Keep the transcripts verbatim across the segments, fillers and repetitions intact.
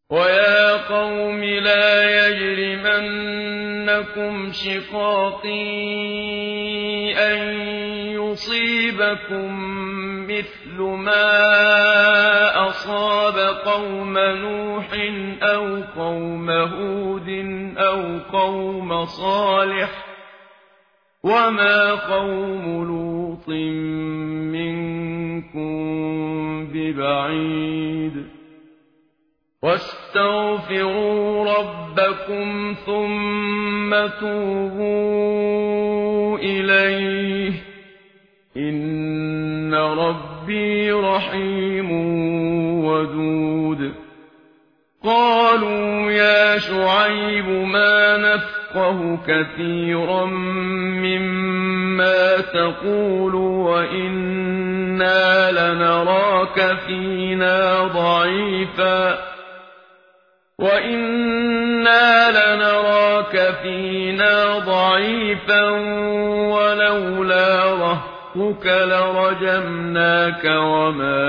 وَيَا قَوْمِ لَا يَجْرِمَنَّكُمْ شِقَاقِي أَن يُصِيبَكُم مِّثْلُ مَا أَصَابَ قَوْمَ نُوحٍ أَوْ قَوْمَ هُودٍ أَوْ قَوْمَ صَالِحٍ ۚ وَمَا قَوْمُ لُوطٍ مِّنكُم بِبَعِيدٍ وَاسْتَغْفِرُوا رَبَّكُمْ ثُمَّ تُوبُوا إِلَيْهِ ۚ إِنَّ رَبِّي رَحِيمٌ وَدُودٌ قَالُوا يَا شُعَيْبُ مَا نَفْقَهُ كَثِيرًا مِّمَّا تَقُولُ وَإِنَّا لَنَرَاكَ فِينَا ضَعِيفًا وَإِنَّا لَنَرَاكَ فِينَا ضَعِيفًا وَلَوْلَا رَهْطُكَ لَرَجَمْنَاكَ وَمَا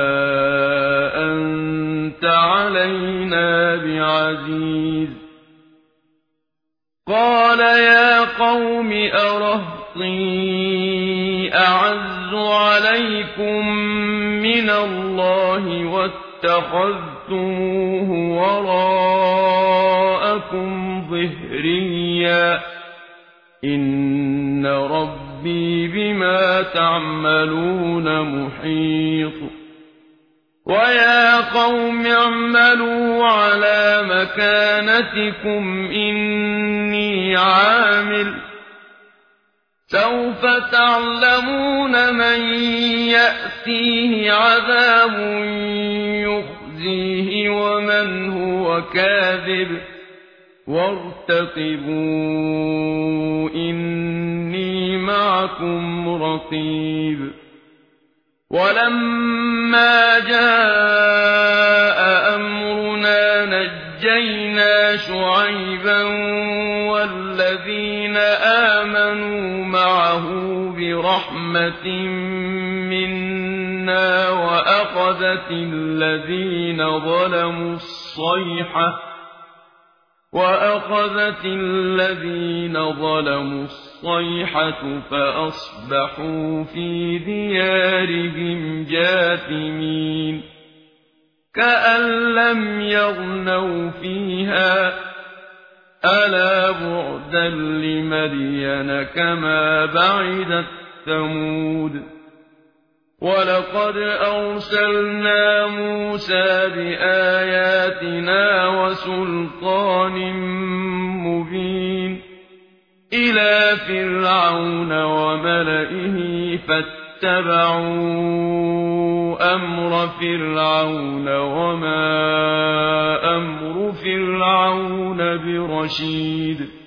أَنتَ عَلَيْنَا بِعَزِيزٍ قَالَ يَا قَوْمِ أَرَهْطِي أَعَزُّ عَلَيْكُم مِّنَ اللَّهِ وَاتَّخَذْتُمُوهُ وَرَاءَكُمْ ظِهْرِيًّا ۖ إِنَّ رَبِّي بِمَا تَعْمَلُونَ مُحِيطٌ وَيَا قَوْمِ اعْمَلُوا عَلَىٰ مَكَانَتِكُمْ إِنِّي عَامِلٌ ۖ سَوْفَ تَعْلَمُونَ مَن يَأْتِيهِ عَذَابٌ يُخْزِيهِ وَمَنْ هُوَ كَاذِبٌ ۖ وَارْتَقِبُوا إِنِّي مَعَكُمْ رَقِيبٌ وَلَمَّا جَاءَ أَمْرُنَا نَجَّيْنَا شُعَيْبًا وَالَّذِينَ آمَنُوا مَعَهُ بِرَحْمَةٍ مِّنَّا وَأَخَذَتِ الَّذِينَ ظَلَمُوا الصَّيْحَةُ وَأَخَذَتِ الَّذِينَ ظَلَمُوا الصَّيْحَةُ فَأَصْبَحُوا فِي دِيَارِهِمْ جَاثِمِينَ كَأَن لَّمْ يَغْنَوْا فِيهَا ۗ أَلَا بُعْدًا لِّمَدْيَنَ كَمَا بَعِدَتْ ثَمُودُ وَلَقَدْ أَرْسَلْنَا مُوسَىٰ بِآيَاتِنَا وَسُلْطَانٍ مُّبِينٍ إِلَىٰ فِرْعَوْنَ وَمَلَئِهِ فَاتَّبَعُوا أَمْرَ فِرْعَوْنَ وَمَا أَمْرُ فِرْعَوْنَ بِرَشِيدٍ